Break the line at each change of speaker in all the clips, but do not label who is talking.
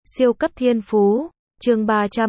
Siêu cấp thiên phú, chương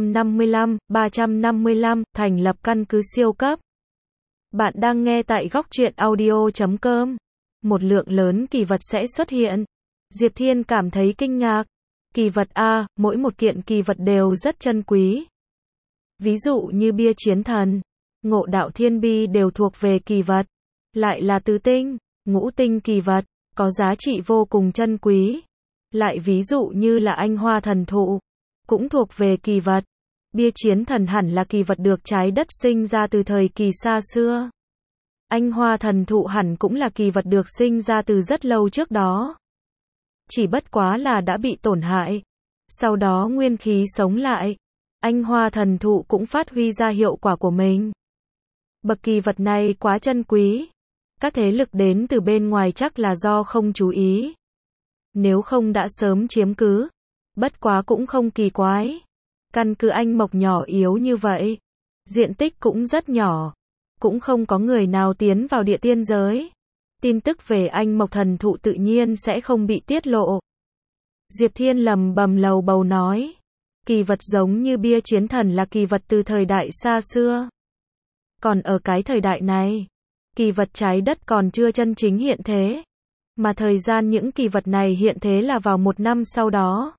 355, thành lập căn cứ siêu cấp. Bạn đang nghe tại góc truyện audio.com. Một lượng lớn kỳ vật sẽ xuất hiện. Diệp Thiên cảm thấy kinh ngạc. Kỳ vật A, mỗi một kiện kỳ vật đều rất chân quý. Ví dụ như bia chiến thần, ngộ đạo thiên bi đều thuộc về kỳ vật. Lại là tứ tinh, ngũ tinh kỳ vật, có giá trị vô cùng chân quý. Lại ví dụ như là anh hoa thần thụ, cũng thuộc về kỳ vật. Bia chiến thần hẳn là kỳ vật được trái đất sinh ra từ thời kỳ xa xưa. Anh hoa thần thụ hẳn cũng là kỳ vật được sinh ra từ rất lâu trước đó. Chỉ bất quá là đã bị tổn hại. Sau đó nguyên khí sống lại. Anh hoa thần thụ cũng phát huy ra hiệu quả của mình. Bậc kỳ vật này quá chân quý. Các thế lực đến từ bên ngoài chắc là do không chú ý. Nếu không đã sớm chiếm cứ. Bất quá cũng không kỳ quái. Căn cứ anh mộc nhỏ yếu như vậy. Diện tích cũng rất nhỏ. Cũng không có người nào tiến vào địa tiên giới. Tin tức về anh mộc thần thụ tự nhiên sẽ không bị tiết lộ. Diệp Thiên lầm bầm lầu bầu nói. Kỳ vật giống như bia chiến thần là kỳ vật từ thời đại xa xưa. Còn ở cái thời đại này, kỳ vật trái đất còn chưa chân chính hiện thế. Mà thời gian những kỳ vật này hiện thế là vào 1 năm sau đó.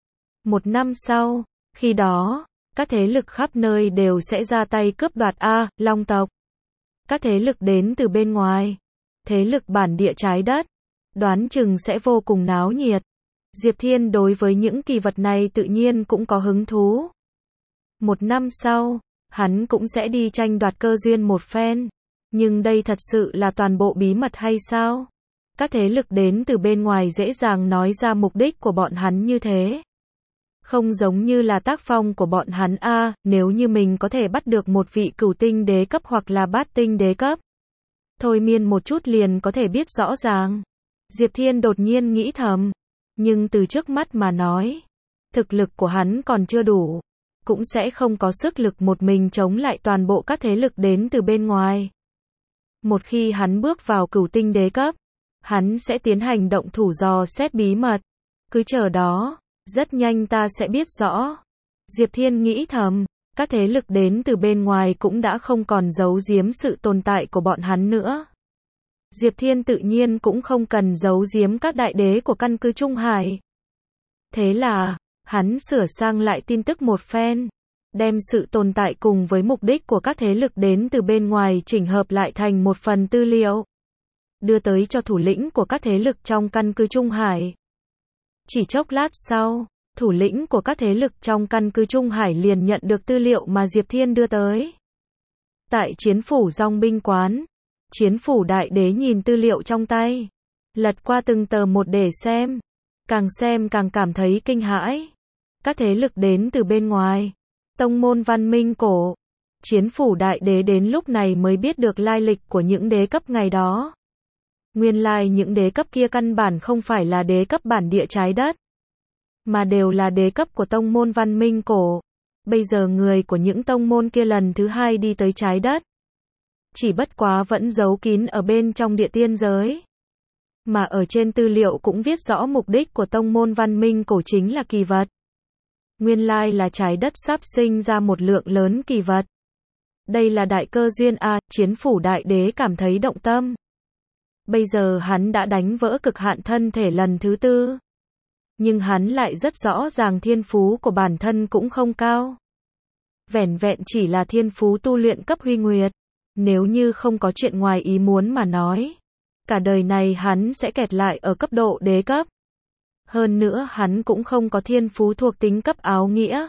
1 năm sau, khi đó, các thế lực khắp nơi đều sẽ ra tay cướp đoạt Long tộc. Các thế lực đến từ bên ngoài, thế lực bản địa trái đất, đoán chừng sẽ vô cùng náo nhiệt. Diệp Thiên đối với những kỳ vật này tự nhiên cũng có hứng thú. 1 năm sau, hắn cũng sẽ đi tranh đoạt cơ duyên một phen. Nhưng đây thật sự là toàn bộ bí mật hay sao? Các thế lực đến từ bên ngoài dễ dàng nói ra mục đích của bọn hắn như thế. Không giống như là tác phong của bọn hắn nếu như mình có thể bắt được một vị cửu tinh đế cấp hoặc là bát tinh đế cấp. Thôi miên một chút liền có thể biết rõ ràng. Diệp Thiên đột nhiên nghĩ thầm. Nhưng từ trước mắt mà nói, thực lực của hắn còn chưa đủ. Cũng sẽ không có sức lực một mình chống lại toàn bộ các thế lực đến từ bên ngoài. Một khi hắn bước vào cửu tinh đế cấp, hắn sẽ tiến hành động thủ dò xét bí mật. Cứ chờ đó, rất nhanh ta sẽ biết rõ. Diệp Thiên nghĩ thầm, các thế lực đến từ bên ngoài cũng đã không còn giấu giếm sự tồn tại của bọn hắn nữa. Diệp Thiên tự nhiên cũng không cần giấu giếm các đại đế của căn cứ Trung Hải. Thế là, hắn sửa sang lại tin tức một phen, đem sự tồn tại cùng với mục đích của các thế lực đến từ bên ngoài chỉnh hợp lại thành một phần tư liệu. Đưa tới cho thủ lĩnh của các thế lực trong căn cứ Trung Hải. Chỉ chốc lát sau, thủ lĩnh của các thế lực trong căn cứ Trung Hải liền nhận được tư liệu mà Diệp Thiên đưa tới. Tại chiến phủ Dòng binh quán, chiến phủ đại đế nhìn tư liệu trong tay, lật qua từng tờ một để xem càng cảm thấy kinh hãi. Các thế lực đến từ bên ngoài, tông môn văn minh cổ, chiến phủ đại đế đến lúc này mới biết được lai lịch của những đế cấp ngày đó. Nguyên lai những đế cấp kia căn bản không phải là đế cấp bản địa trái đất, mà đều là đế cấp của tông môn văn minh cổ. Bây giờ người của những tông môn kia lần thứ 2 đi tới trái đất. Chỉ bất quá vẫn giấu kín ở bên trong địa tiên giới. Mà ở trên tư liệu cũng viết rõ mục đích của tông môn văn minh cổ chính là kỳ vật. Nguyên lai là trái đất sắp sinh ra một lượng lớn kỳ vật. Đây là đại cơ duyên chiến phủ đại đế cảm thấy động tâm. Bây giờ hắn đã đánh vỡ cực hạn thân thể lần thứ 4. Nhưng hắn lại rất rõ ràng thiên phú của bản thân cũng không cao. Vẻn vẹn chỉ là thiên phú tu luyện cấp huy nguyệt. Nếu như không có chuyện ngoài ý muốn mà nói, cả đời này hắn sẽ kẹt lại ở cấp độ đế cấp. Hơn nữa hắn cũng không có thiên phú thuộc tính cấp áo nghĩa.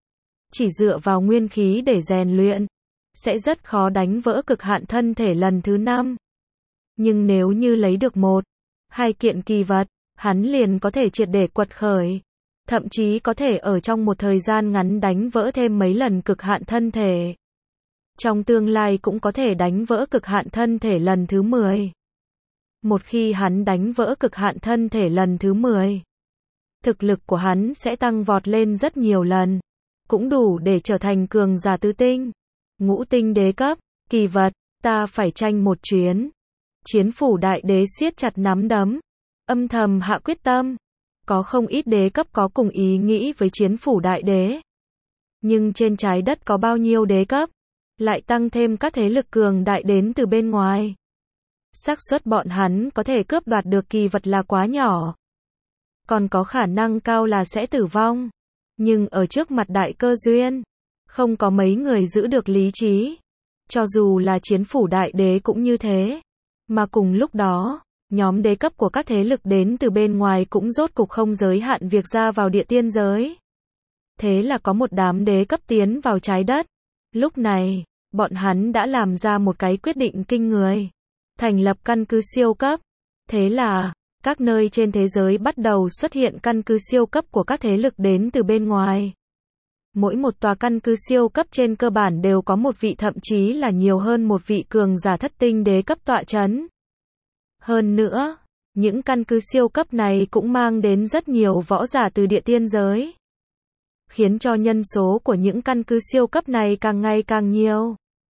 Chỉ dựa vào nguyên khí để rèn luyện, sẽ rất khó đánh vỡ cực hạn thân thể lần thứ 5. Nhưng nếu như lấy được 1-2 kiện kỳ vật, hắn liền có thể triệt để quật khởi. Thậm chí có thể ở trong một thời gian ngắn đánh vỡ thêm mấy lần cực hạn thân thể. Trong tương lai cũng có thể đánh vỡ cực hạn thân thể lần thứ 10. Một khi hắn đánh vỡ cực hạn thân thể lần thứ 10, thực lực của hắn sẽ tăng vọt lên rất nhiều lần. Cũng đủ để trở thành cường giả tứ tinh, ngũ tinh đế cấp. Kỳ vật, ta phải tranh một chuyến. Chiến phủ đại đế siết chặt nắm đấm, âm thầm hạ quyết tâm. Có không ít đế cấp có cùng ý nghĩ với Chiến phủ đại đế. Nhưng trên trái đất có bao nhiêu đế cấp, lại tăng thêm các thế lực cường đại đến từ bên ngoài. Xác suất bọn hắn có thể cướp đoạt được kỳ vật là quá nhỏ. Còn có khả năng cao là sẽ tử vong. Nhưng ở trước mặt đại cơ duyên, không có mấy người giữ được lý trí. Cho dù là Chiến phủ đại đế cũng như thế. Mà cùng lúc đó, nhóm đế cấp của các thế lực đến từ bên ngoài cũng rốt cục không giới hạn việc ra vào địa tiên giới. Thế là có một đám đế cấp tiến vào trái đất. Lúc này, bọn hắn đã làm ra một cái quyết định kinh người. Thành lập căn cứ siêu cấp. Thế là, các nơi trên thế giới bắt đầu xuất hiện căn cứ siêu cấp của các thế lực đến từ bên ngoài. Mỗi một tòa căn cứ siêu cấp trên cơ bản đều có một vị thậm chí là nhiều hơn một vị cường giả thất tinh đế cấp tọa chấn. Hơn nữa, những căn cứ siêu cấp này cũng mang đến rất nhiều võ giả từ địa tiên giới. Khiến cho nhân số của những căn cứ siêu cấp này càng ngày càng nhiều.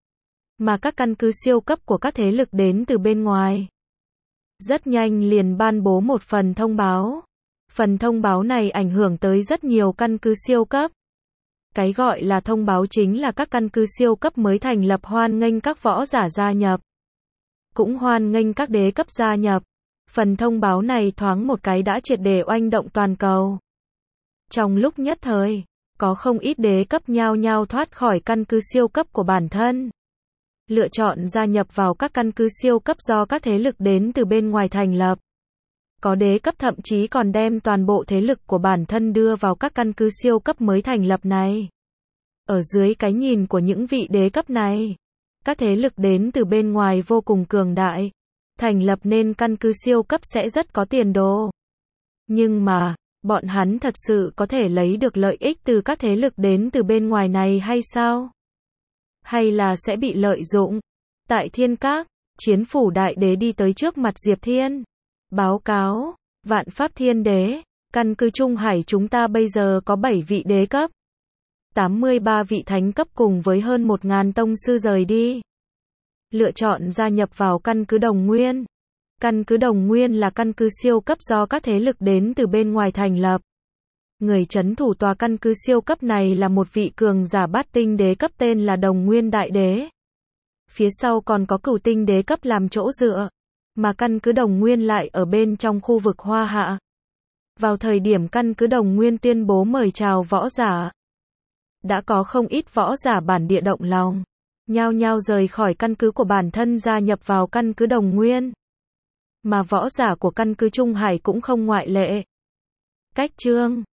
Mà các căn cứ siêu cấp của các thế lực đến từ bên ngoài rất nhanh liền ban bố một phần thông báo. Phần thông báo này ảnh hưởng tới rất nhiều căn cứ siêu cấp. Cái gọi là thông báo chính là các căn cứ siêu cấp mới thành lập hoan nghênh các võ giả gia nhập. Cũng hoan nghênh các đế cấp gia nhập. Phần thông báo này thoáng một cái đã triệt để oanh động toàn cầu. Trong lúc nhất thời, có không ít đế cấp nhao nhao thoát khỏi căn cứ siêu cấp của bản thân. Lựa chọn gia nhập vào các căn cứ siêu cấp do các thế lực đến từ bên ngoài thành lập. Có đế cấp thậm chí còn đem toàn bộ thế lực của bản thân đưa vào các căn cứ siêu cấp mới thành lập này. Ở dưới cái nhìn của những vị đế cấp này, các thế lực đến từ bên ngoài vô cùng cường đại. Thành lập nên căn cứ siêu cấp sẽ rất có tiền đồ. Nhưng mà, bọn hắn thật sự có thể lấy được lợi ích từ các thế lực đến từ bên ngoài này hay sao? Hay là sẽ bị lợi dụng? Tại Thiên Các, Chiến phủ đại đế đi tới trước mặt Diệp Thiên. Báo cáo, Vạn Pháp Thiên Đế, căn cứ Trung Hải chúng ta bây giờ có 7 vị đế cấp. 83 vị thánh cấp cùng với hơn 1.000 tông sư rời đi. Lựa chọn gia nhập vào căn cứ Đồng Nguyên. Căn cứ Đồng Nguyên là căn cứ siêu cấp do các thế lực đến từ bên ngoài thành lập. Người trấn thủ tòa căn cứ siêu cấp này là một vị cường giả bát tinh đế cấp tên là Đồng Nguyên Đại Đế. Phía sau còn có Cửu tinh đế cấp làm chỗ dựa. Mà căn cứ Đồng Nguyên lại ở bên trong khu vực Hoa Hạ. Vào thời điểm căn cứ Đồng Nguyên tuyên bố mời chào võ giả, đã có không ít võ giả bản địa động lòng, nhao nhao rời khỏi căn cứ của bản thân gia nhập vào căn cứ Đồng Nguyên. Mà võ giả của căn cứ Trung Hải cũng không ngoại lệ. Cách chương